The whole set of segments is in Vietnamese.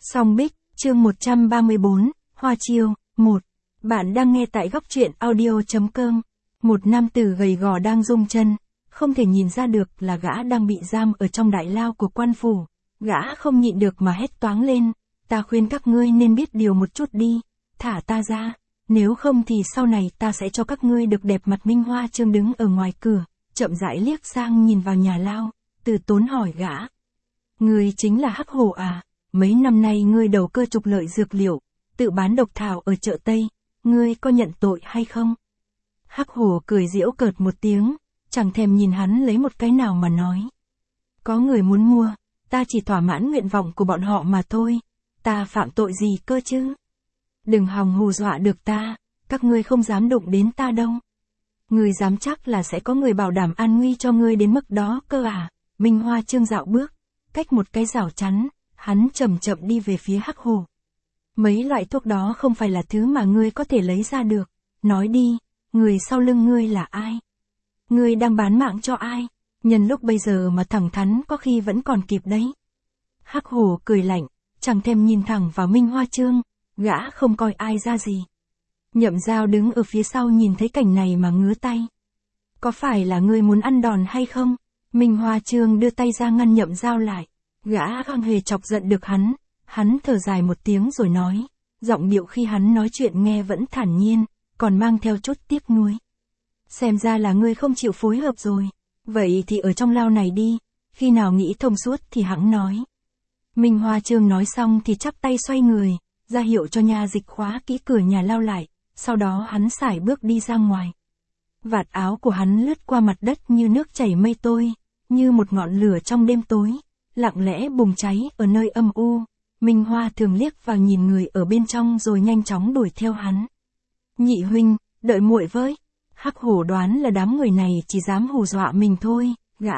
Song Bích, chương 134, Hoa Chiêu, 1. Bạn đang nghe tại góc truyện audio.com. Một nam tử gầy gò đang rung chân, không thể nhìn ra được là gã đang bị giam ở trong đại lao của quan phủ. Gã không nhịn được mà hét toáng lên, ta khuyên các ngươi nên biết điều một chút đi, thả ta ra, nếu không thì sau này ta sẽ cho các ngươi được đẹp mặt. Minh Hoa Chương đứng ở ngoài cửa, chậm rãi liếc sang nhìn vào nhà lao, từ tốn hỏi gã. Ngươi chính là Hắc Hổ à? Mấy năm nay ngươi đầu cơ trục lợi dược liệu, tự bán độc thảo ở chợ Tây, ngươi có nhận tội hay không? Hắc Hổ cười giễu cợt một tiếng, chẳng thèm nhìn hắn lấy một cái nào mà nói. Có người muốn mua, ta chỉ thỏa mãn nguyện vọng của bọn họ mà thôi, ta phạm tội gì cơ chứ? Đừng hòng hù dọa được ta, các ngươi không dám đụng đến ta đâu. Ngươi dám chắc là sẽ có người bảo đảm an nguy cho ngươi đến mức đó cơ à? Minh Hoa Chương dạo bước, cách một cái rào chắn, hắn chậm chậm đi về phía Hắc Hổ. Mấy loại thuốc đó không phải là thứ mà ngươi có thể lấy ra được, nói đi, người sau lưng ngươi là ai? Ngươi đang bán mạng cho ai? Nhân lúc bây giờ mà thẳng thắn có khi vẫn còn kịp đấy. Hắc Hổ cười lạnh, chẳng thèm nhìn thẳng vào Minh Hoa Chương, gã không coi ai ra gì. Nhậm Giao đứng ở phía sau nhìn thấy cảnh này mà ngứa tay. Có phải là ngươi muốn ăn đòn hay không? Minh Hoa Chương đưa tay ra ngăn Nhậm Giao lại. Gã không hề chọc giận được hắn thở dài một tiếng rồi nói, giọng điệu khi hắn nói chuyện nghe vẫn thản nhiên, còn mang theo chút tiếc nuối. Xem ra là ngươi không chịu phối hợp rồi, vậy thì ở trong lao này đi, khi nào nghĩ thông suốt thì hẵng nói. Minh Hoa Chương nói xong thì chắp tay xoay người, ra hiệu cho nha dịch khóa kỹ cửa nhà lao lại, sau đó hắn sải bước đi ra ngoài. Vạt áo của hắn lướt qua mặt đất như nước chảy mây trôi, như một ngọn lửa trong đêm tối, lặng lẽ bùng cháy ở nơi âm u. Minh Hoa thường liếc vào nhìn người ở bên trong rồi nhanh chóng đuổi theo hắn. Nhị huynh, đợi muội với. Hắc Hổ đoán là đám người này chỉ dám hù dọa mình thôi, gã.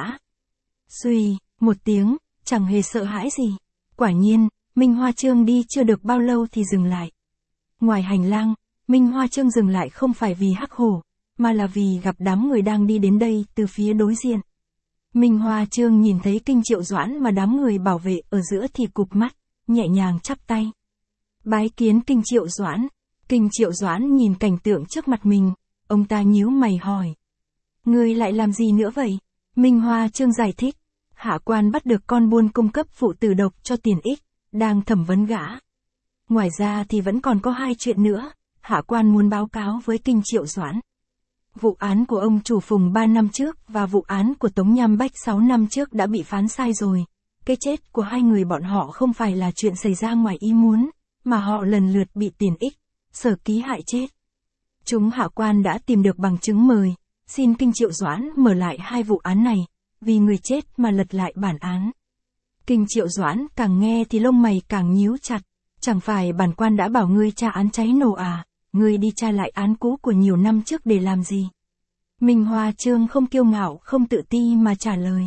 Xuy, một tiếng, chẳng hề sợ hãi gì. Quả nhiên, Minh Hoa Chương đi chưa được bao lâu thì dừng lại. Ngoài hành lang, Minh Hoa Chương dừng lại không phải vì Hắc Hổ, mà là vì gặp đám người đang đi đến đây từ phía đối diện. Minh Hoa Chương nhìn thấy Kinh Triệu Doãn mà đám người bảo vệ ở giữa thì cụp mắt, nhẹ nhàng chắp tay. Bái kiến Kinh Triệu Doãn. Kinh Triệu Doãn nhìn cảnh tượng trước mặt mình, ông ta nhíu mày hỏi. Ngươi lại làm gì nữa vậy? Minh Hoa Chương giải thích. Hạ quan bắt được con buôn cung cấp phụ tử độc cho tiền ích, đang thẩm vấn gã. Ngoài ra thì vẫn còn có 2 chuyện nữa, hạ quan muốn báo cáo với Kinh Triệu Doãn. Vụ án của ông chủ Phùng 3 năm trước và vụ án của Tống Nham Bách 6 năm trước đã bị phán sai rồi. Cái chết của 2 người bọn họ không phải là chuyện xảy ra ngoài ý muốn, mà họ lần lượt bị tiền ích, Sở Ký hại chết. Chúng hạ quan đã tìm được bằng chứng mời, xin Kinh Triệu Doãn mở lại 2 vụ án này, vì người chết mà lật lại bản án. Kinh Triệu Doãn càng nghe thì lông mày càng nhíu chặt, chẳng phải bản quan đã bảo ngươi tra án cháy nổ à? Ngươi đi tra lại án cũ của nhiều năm trước để làm gì? Minh Hoa Chương không kiêu ngạo không tự ti mà trả lời.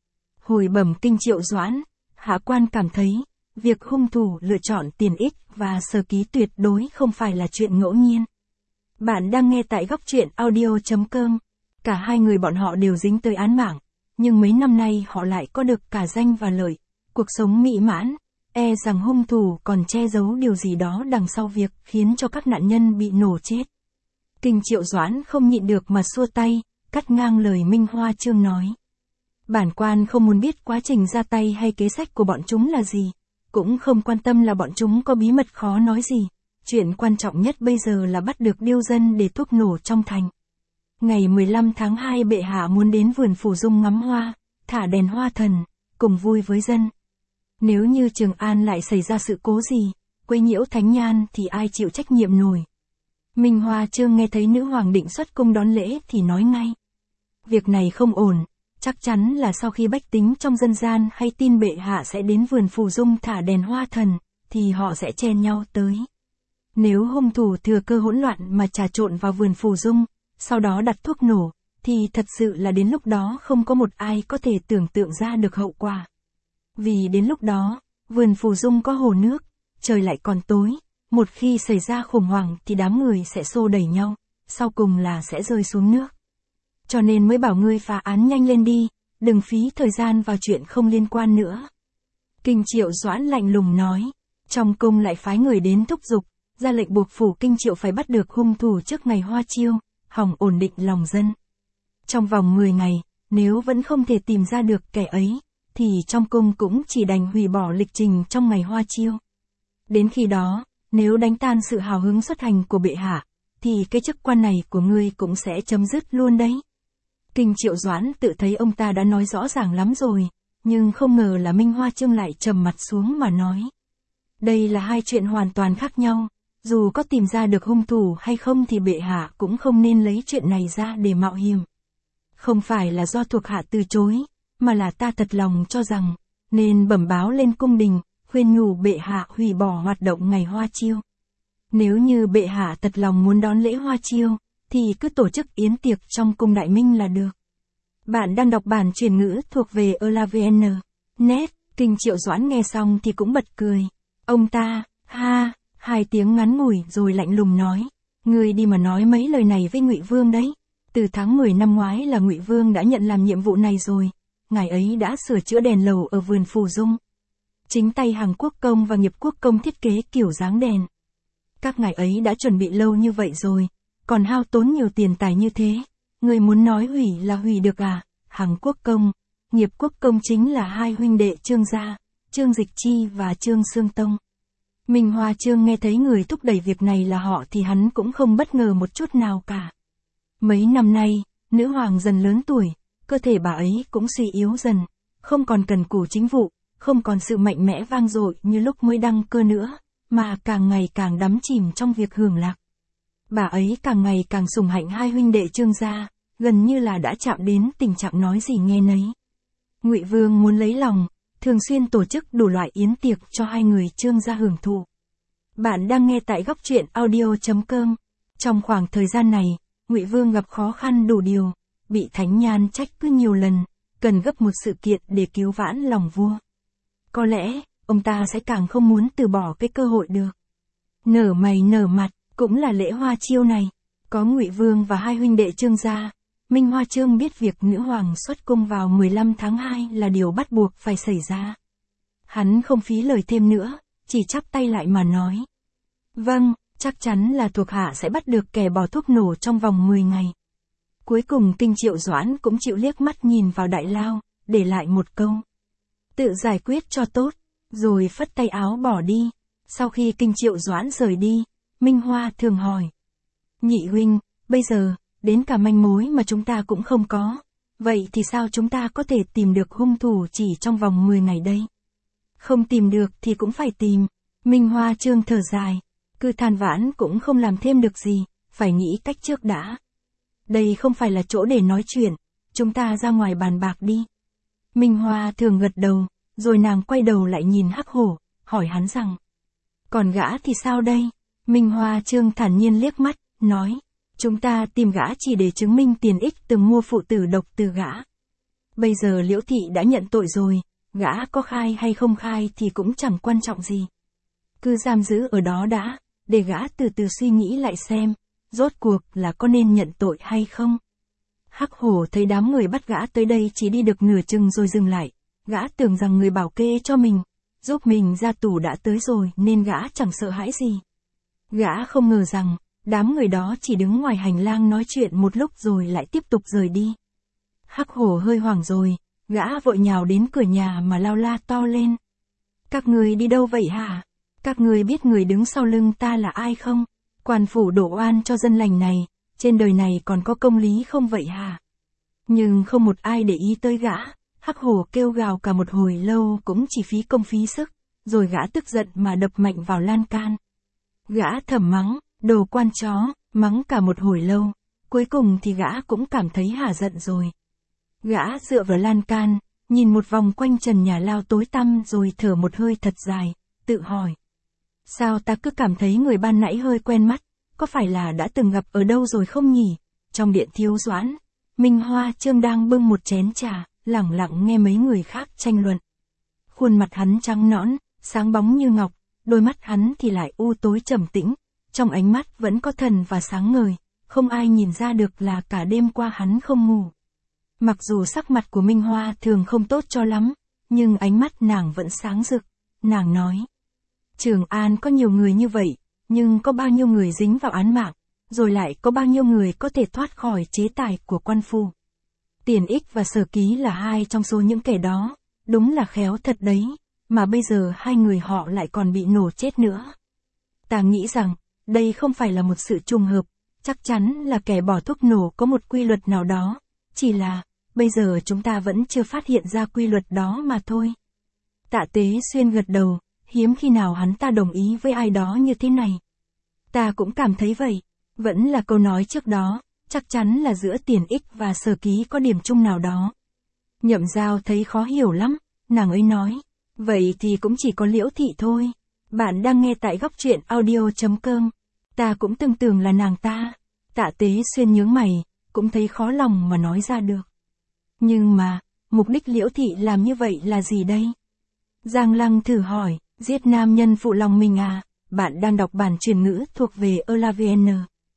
Hồi bẩm Kinh Triệu Doãn, hạ quan cảm thấy, việc hung thủ lựa chọn tiền ích và Sở Ký tuyệt đối không phải là chuyện ngẫu nhiên. Bạn đang nghe tại góc truyện audio.com. Cả 2 người bọn họ đều dính tới án mạng, nhưng mấy năm nay họ lại có được cả danh và lợi, cuộc sống mỹ mãn. E rằng hung thủ còn che giấu điều gì đó đằng sau việc khiến cho các nạn nhân bị nổ chết. Kinh Triệu Doãn không nhịn được mà xua tay, cắt ngang lời Minh Hoa Chương nói. Bản quan không muốn biết quá trình ra tay hay kế sách của bọn chúng là gì, cũng không quan tâm là bọn chúng có bí mật khó nói gì. Chuyện quan trọng nhất bây giờ là bắt được điêu dân để thuốc nổ trong thành. Ngày 15 tháng 2 bệ hạ muốn đến vườn Phủ Dung ngắm hoa, thả đèn hoa thần, cùng vui với dân. Nếu như Trường An lại xảy ra sự cố gì, quấy nhiễu thánh nhan thì ai chịu trách nhiệm nổi. Minh Hoa Chương nghe thấy nữ hoàng định xuất cung đón lễ thì nói ngay. Việc này không ổn, chắc chắn là sau khi bách tính trong dân gian hay tin bệ hạ sẽ đến vườn Phủ Dung thả đèn hoa thần, thì họ sẽ chen nhau tới. Nếu hung thủ thừa cơ hỗn loạn mà trà trộn vào vườn Phủ Dung, sau đó đặt thuốc nổ, thì thật sự là đến lúc đó không có một ai có thể tưởng tượng ra được hậu quả. Vì đến lúc đó, vườn Phủ Dung có hồ nước, trời lại còn tối, một khi xảy ra khủng hoảng thì đám người sẽ xô đẩy nhau, sau cùng là sẽ rơi xuống nước. Cho nên mới bảo ngươi phá án nhanh lên đi, đừng phí thời gian vào chuyện không liên quan nữa. Kinh Triệu Doãn lạnh lùng nói, Trong cung lại phái người đến thúc giục, ra lệnh buộc phủ Kinh Triệu phải bắt được hung thủ trước ngày hoa chiêu, hòng ổn định lòng dân. Trong vòng 10 ngày, nếu vẫn không thể tìm ra được kẻ ấy, thì trong cung cũng chỉ đành hủy bỏ lịch trình trong ngày hoa chiêu. Đến khi đó, nếu đánh tan sự hào hứng xuất hành của bệ hạ, thì cái chức quan này của ngươi cũng sẽ chấm dứt luôn đấy. Kinh Triệu Doãn tự thấy ông ta đã nói rõ ràng lắm rồi, nhưng không ngờ là Minh Hoa Chương lại trầm mặt xuống mà nói. Đây là hai chuyện hoàn toàn khác nhau, dù có tìm ra được hung thủ hay không thì bệ hạ cũng không nên lấy chuyện này ra để mạo hiểm. Không phải là do thuộc hạ từ chối, mà là ta thật lòng cho rằng, nên bẩm báo lên cung đình, khuyên nhủ bệ hạ hủy bỏ hoạt động ngày hoa chiêu. Nếu như bệ hạ thật lòng muốn đón lễ hoa chiêu, thì cứ tổ chức yến tiệc trong cung Đại Minh là được. Bạn đang đọc bản truyền ngữ thuộc về ELAVN.net. Kinh Triệu Doãn nghe xong thì cũng bật cười. Ông ta, ha, 2 tiếng ngắn ngủi rồi lạnh lùng nói. Ngươi đi mà nói mấy lời này với Ngụy Vương đấy. Từ tháng 10 năm ngoái là Ngụy Vương đã nhận làm nhiệm vụ này rồi. Ngài ấy đã sửa chữa đèn lầu ở vườn Phù Dung. Chính tay hàng Quốc Công và Nghiệp Quốc Công thiết kế kiểu dáng đèn. Các ngài ấy đã chuẩn bị lâu như vậy rồi, còn hao tốn nhiều tiền tài như thế. Người muốn nói hủy là hủy được à? Hàng Quốc Công, Nghiệp Quốc Công chính là hai huynh đệ Trương gia, Trương Dịch Chi và Trương Xương Tông. Minh Hoa Chương nghe thấy người thúc đẩy việc này là họ thì hắn cũng không bất ngờ một chút nào cả. Mấy năm nay, nữ hoàng dần lớn tuổi, cơ thể bà ấy cũng suy yếu dần, không còn cần cù chính vụ, không còn sự mạnh mẽ vang dội như lúc mới đăng cơ nữa, mà càng ngày càng đắm chìm trong việc hưởng lạc. Bà ấy càng ngày càng sủng hạnh hai huynh đệ Trương gia, gần như là đã chạm đến tình trạng nói gì nghe nấy. Ngụy Vương muốn lấy lòng, thường xuyên tổ chức đủ loại yến tiệc cho hai người Trương gia hưởng thụ. Bạn đang nghe tại góc truyện audio.com. Trong khoảng thời gian này, Ngụy Vương gặp khó khăn đủ điều, bị Thánh Nhan trách cứ nhiều lần, cần gấp một sự kiện để cứu vãn lòng vua. Có lẽ, ông ta sẽ càng không muốn từ bỏ cái cơ hội được. Nở mày nở mặt, cũng là lễ hoa chiêu này. Có Ngụy Vương và hai huynh đệ Trương gia, Minh Hoa Chương biết việc nữ hoàng xuất cung vào 15 tháng 2 là điều bắt buộc phải xảy ra. Hắn không phí lời thêm nữa, chỉ chắp tay lại mà nói. Vâng, chắc chắn là thuộc hạ sẽ bắt được kẻ bỏ thuốc nổ trong vòng 10 ngày. Cuối cùng Kinh Triệu Doãn cũng chịu liếc mắt nhìn vào Đại Lao, để lại một câu. Tự giải quyết cho tốt, rồi phất tay áo bỏ đi. Sau khi Kinh Triệu Doãn rời đi, Minh Hoa thường hỏi. Nhị huynh, bây giờ, đến cả manh mối mà chúng ta cũng không có. Vậy thì sao chúng ta có thể tìm được hung thủ chỉ trong vòng 10 ngày đây? Không tìm được thì cũng phải tìm. Minh Hoa Chương thở dài. Cứ than vãn cũng không làm thêm được gì, phải nghĩ cách trước đã. Đây không phải là chỗ để nói chuyện, chúng ta ra ngoài bàn bạc đi. Minh Hoa thường gật đầu, rồi nàng quay đầu lại nhìn Hắc Hổ, hỏi hắn rằng. Còn gã thì sao đây? Minh Hoa Chương thản nhiên liếc mắt, nói. Chúng ta tìm gã chỉ để chứng minh tiền ích từng mua phụ tử độc từ gã. Bây giờ Liễu Thị đã nhận tội rồi, gã có khai hay không khai thì cũng chẳng quan trọng gì. Cứ giam giữ ở đó đã, để gã từ từ suy nghĩ lại xem, rốt cuộc là có nên nhận tội hay không. Hắc Hổ thấy đám người bắt gã tới đây chỉ đi được nửa chừng rồi dừng lại, gã tưởng rằng người bảo kê cho mình, giúp mình ra tù đã tới rồi nên gã chẳng sợ hãi gì. Gã không ngờ rằng, đám người đó chỉ đứng ngoài hành lang nói chuyện một lúc rồi lại tiếp tục rời đi. Hắc Hổ hơi hoảng rồi, gã vội nhào đến cửa nhà mà lao la to lên. Các người đi đâu vậy hả? Các người biết người đứng sau lưng ta là ai không? Quan phủ đổ oan cho dân lành này, trên đời này còn có công lý không vậy hả? Nhưng không một ai để ý tới gã, Hắc Hổ kêu gào cả một hồi lâu cũng chỉ phí công phí sức, rồi gã tức giận mà đập mạnh vào lan can. Gã thầm mắng, đồ quan chó, mắng cả một hồi lâu, cuối cùng thì gã cũng cảm thấy hả giận rồi. Gã dựa vào lan can, nhìn một vòng quanh trần nhà lao tối tăm rồi thở một hơi thật dài, tự hỏi. Sao ta cứ cảm thấy người ban nãy hơi quen mắt, có phải là đã từng gặp ở đâu rồi không nhỉ? Trong điện Thiếu Doãn, Minh Hoa Chương đang bưng một chén trà, lẳng lặng nghe mấy người khác tranh luận. Khuôn mặt hắn trắng nõn, sáng bóng như ngọc, đôi mắt hắn thì lại u tối trầm tĩnh, trong ánh mắt vẫn có thần và sáng ngời, không ai nhìn ra được là cả đêm qua hắn không ngủ. Mặc dù sắc mặt của Minh Hoa thường không tốt cho lắm, nhưng ánh mắt nàng vẫn sáng rực, nàng nói. Trường An có nhiều người như vậy, nhưng có bao nhiêu người dính vào án mạng, rồi lại có bao nhiêu người có thể thoát khỏi chế tài của quan phu. Tiền Ích và Sở Ký là hai trong số những kẻ đó, đúng là khéo thật đấy, mà bây giờ hai người họ lại còn bị nổ chết nữa. Ta nghĩ rằng, đây không phải là một sự trùng hợp, chắc chắn là kẻ bỏ thuốc nổ có một quy luật nào đó, chỉ là, bây giờ chúng ta vẫn chưa phát hiện ra quy luật đó mà thôi. Tạ Tế Xuyên gật đầu, hiếm khi nào hắn ta đồng ý với ai đó như thế này. Ta cũng cảm thấy vậy, vẫn là câu nói trước đó, chắc chắn là giữa Tiền Ích và Sở Ký có điểm chung nào đó. Nhậm Giao thấy khó hiểu lắm, nàng ấy nói, vậy thì cũng chỉ có Liễu Thị thôi. Bạn đang nghe tại góc truyện audio.com. Ta cũng từng tưởng là nàng ta. Tạ Tế Xuyên nhướng mày, cũng thấy khó lòng mà nói ra được. Nhưng mà, mục đích Liễu Thị làm như vậy là gì đây? Giang Lăng thử hỏi, giết nam nhân phụ lòng mình à? Bạn đang đọc bản truyền ngữ thuộc về ELAVN.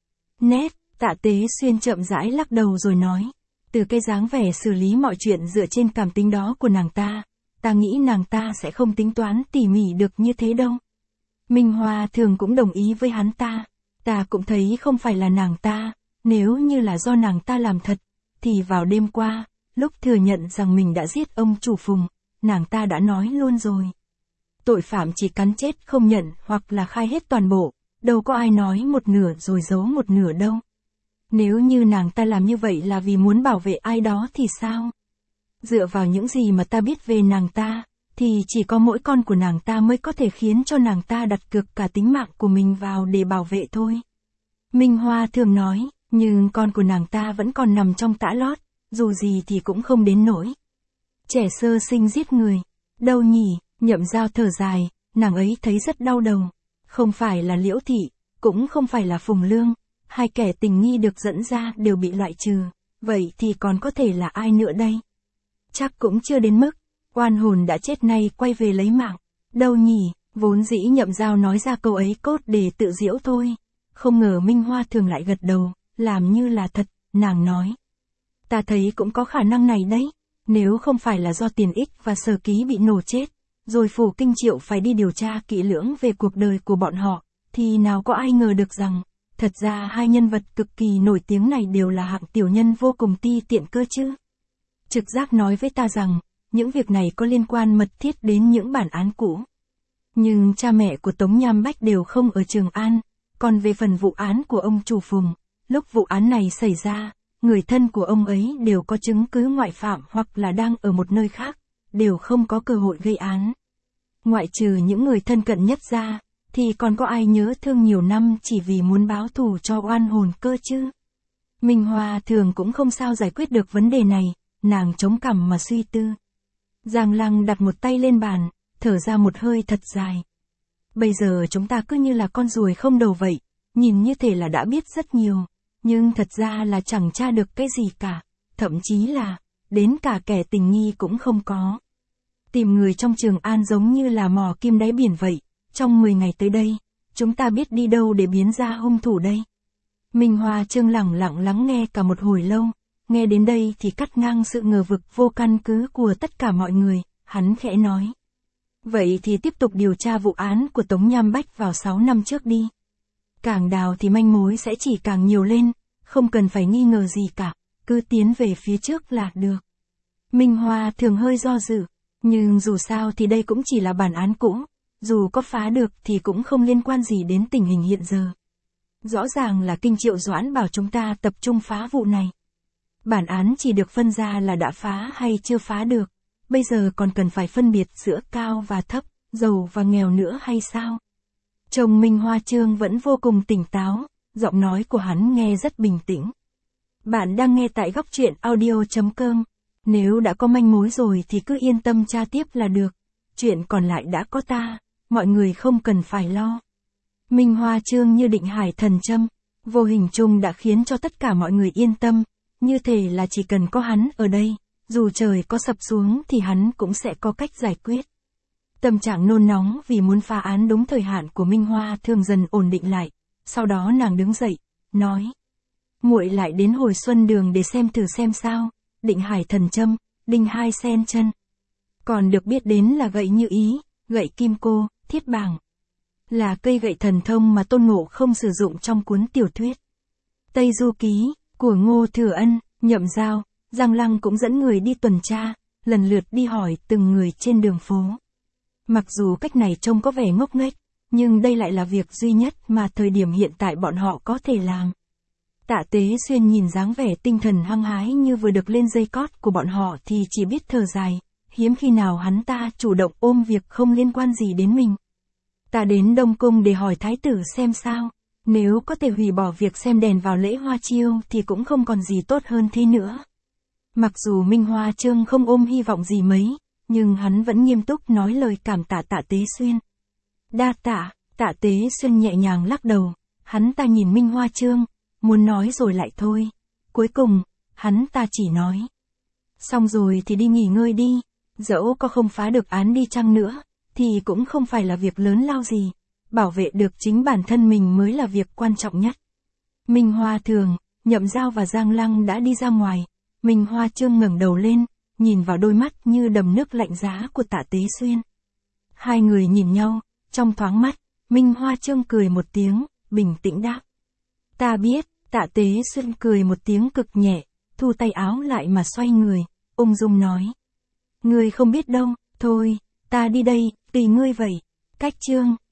Nét, Tạ Tế Xuyên chậm rãi lắc đầu rồi nói. Từ cái dáng vẻ xử lý mọi chuyện dựa trên cảm tính đó của nàng ta nghĩ nàng ta sẽ không tính toán tỉ mỉ được như thế đâu. Minh Hoa Thường cũng đồng ý với hắn ta cũng thấy không phải là nàng ta, nếu như là do nàng ta làm thật, thì vào đêm qua, lúc thừa nhận rằng mình đã giết ông chủ Phùng, nàng ta đã nói luôn rồi. Tội phạm chỉ cắn chết không nhận hoặc là khai hết toàn bộ, đâu có ai nói một nửa rồi giấu một nửa đâu. Nếu như nàng ta làm như vậy là vì muốn bảo vệ ai đó thì sao? Dựa vào những gì mà ta biết về nàng ta, thì chỉ có mỗi con của nàng ta mới có thể khiến cho nàng ta đặt cược cả tính mạng của mình vào để bảo vệ thôi. Minh Hoa thường nói, nhưng con của nàng ta vẫn còn nằm trong tã lót, dù gì thì cũng không đến nỗi. Trẻ sơ sinh giết người, đâu nhỉ? Nhậm Giao thở dài, nàng ấy thấy rất đau đầu. Không phải là Liễu Thị, cũng không phải là Phùng Lương, hai kẻ tình nghi được dẫn ra đều bị loại trừ, vậy thì còn có thể là ai nữa đây? Chắc cũng chưa đến mức, oan hồn đã chết nay quay về lấy mạng, đâu nhỉ? Vốn dĩ Nhậm Giao nói ra câu ấy cốt để tự giễu thôi, không ngờ Minh Hoa Thường lại gật đầu, làm như là thật, nàng nói. Ta thấy cũng có khả năng này đấy, nếu không phải là do Tiền Ích và Sở Ký bị nổ chết, rồi Phủ Kinh Triệu phải đi điều tra kỹ lưỡng về cuộc đời của bọn họ, thì nào có ai ngờ được rằng, thật ra hai nhân vật cực kỳ nổi tiếng này đều là hạng tiểu nhân vô cùng ti tiện cơ chứ. Trực giác nói với ta rằng, những việc này có liên quan mật thiết đến những bản án cũ. Nhưng cha mẹ của Tống Nham Bách đều không ở Trường An, còn về phần vụ án của ông chủ Phùng, lúc vụ án này xảy ra, người thân của ông ấy đều có chứng cứ ngoại phạm hoặc là đang ở một nơi khác, đều không có cơ hội gây án. Ngoại trừ những người thân cận nhất ra, thì còn có ai nhớ thương nhiều năm chỉ vì muốn báo thù cho oan hồn cơ chứ? Minh Hoa Thường cũng không sao giải quyết được vấn đề này, nàng chống cằm mà suy tư. Giang Lăng đặt một tay lên bàn, thở ra một hơi thật dài. Bây giờ chúng ta cứ như là con ruồi không đầu vậy, nhìn như thể là đã biết rất nhiều, nhưng thật ra là chẳng tra được cái gì cả, thậm chí là, đến cả kẻ tình nghi cũng không có. Tìm người trong Trường An giống như là mò kim đáy biển vậy, trong 10 ngày tới đây, chúng ta biết đi đâu để biến ra hung thủ đây. Minh Hoa Trương lẳng lặng lắng nghe cả một hồi lâu, nghe đến đây thì cắt ngang sự ngờ vực vô căn cứ của tất cả mọi người, hắn khẽ nói. Vậy thì tiếp tục điều tra vụ án của Tống Nham Bách vào 6 năm trước đi. Càng đào thì manh mối sẽ chỉ càng nhiều lên, không cần phải nghi ngờ gì cả, cứ tiến về phía trước là được. Minh Hoa Thường hơi do dự, nhưng dù sao thì đây cũng chỉ là bản án cũ, dù có phá được thì cũng không liên quan gì đến tình hình hiện giờ. Rõ ràng là Kinh Triệu Doãn bảo chúng ta tập trung phá vụ này. Bản án chỉ được phân ra là đã phá hay chưa phá được, bây giờ còn cần phải phân biệt giữa cao và thấp, giàu và nghèo nữa hay sao? Chồng Minh Hoa Trương vẫn vô cùng tỉnh táo, giọng nói của hắn nghe rất bình tĩnh. Bạn đang nghe tại góc truyện audio.com. Nếu đã có manh mối rồi thì cứ yên tâm tra tiếp là được. Chuyện còn lại đã có ta, mọi người không cần phải lo. Minh Hoa Trương như định hải thần châm, vô hình chung đã khiến cho tất cả mọi người yên tâm, như thể là chỉ cần có hắn ở đây, dù trời có sập xuống thì hắn cũng sẽ có cách giải quyết. Tâm trạng nôn nóng vì muốn phá án đúng thời hạn của Minh Hoa Thường dần ổn định lại, sau đó nàng đứng dậy, nói. Muội lại đến Hồi Xuân Đường để xem thử xem sao, định hải thần châm, đinh hai sen chân. Còn được biết đến là gậy như ý, gậy kim cô, thiết bảng. Là cây gậy thần thông mà Tôn Ngộ Không sử dụng trong cuốn tiểu thuyết Tây Du Ký của Ngô Thừa Ân. Nhậm Giao, Giang Lăng cũng dẫn người đi tuần tra, lần lượt đi hỏi từng người trên đường phố. Mặc dù cách này trông có vẻ ngốc nghếch, nhưng đây lại là việc duy nhất mà thời điểm hiện tại bọn họ có thể làm. Tạ Tế Xuyên nhìn dáng vẻ tinh thần hăng hái như vừa được lên dây cót của bọn họ thì chỉ biết thở dài, hiếm khi nào hắn ta chủ động ôm việc không liên quan gì đến mình. Ta đến Đông Cung để hỏi thái tử xem sao, nếu có thể hủy bỏ việc xem đèn vào lễ hoa chiêu thì cũng không còn gì tốt hơn thế nữa. Mặc dù Minh Hoa Trương không ôm hy vọng gì mấy, nhưng hắn vẫn nghiêm túc nói lời cảm tạ Tạ Tế Xuyên. Đa tạ, Tạ Tế Xuyên nhẹ nhàng lắc đầu, hắn ta nhìn Minh Hoa Trương, muốn nói rồi lại thôi. Cuối cùng, hắn ta chỉ nói. Xong rồi thì đi nghỉ ngơi đi, dẫu có không phá được án đi chăng nữa, thì cũng không phải là việc lớn lao gì. Bảo vệ được chính bản thân mình mới là việc quan trọng nhất. Minh Hoa Thường, Nhậm Giao và Giang Lăng đã đi ra ngoài. Minh Hoa Trương ngẩng đầu lên, nhìn vào đôi mắt như đầm nước lạnh giá của Tạ Tế Xuyên. Hai người nhìn nhau, trong thoáng mắt, Minh Hoa Trương cười một tiếng, bình tĩnh đáp. Ta biết, Tạ Tế Xuyên cười một tiếng cực nhẹ, thu tay áo lại mà xoay người, ung dung nói. Ngươi không biết đâu, thôi, ta đi đây, tùy ngươi vậy. Cách chương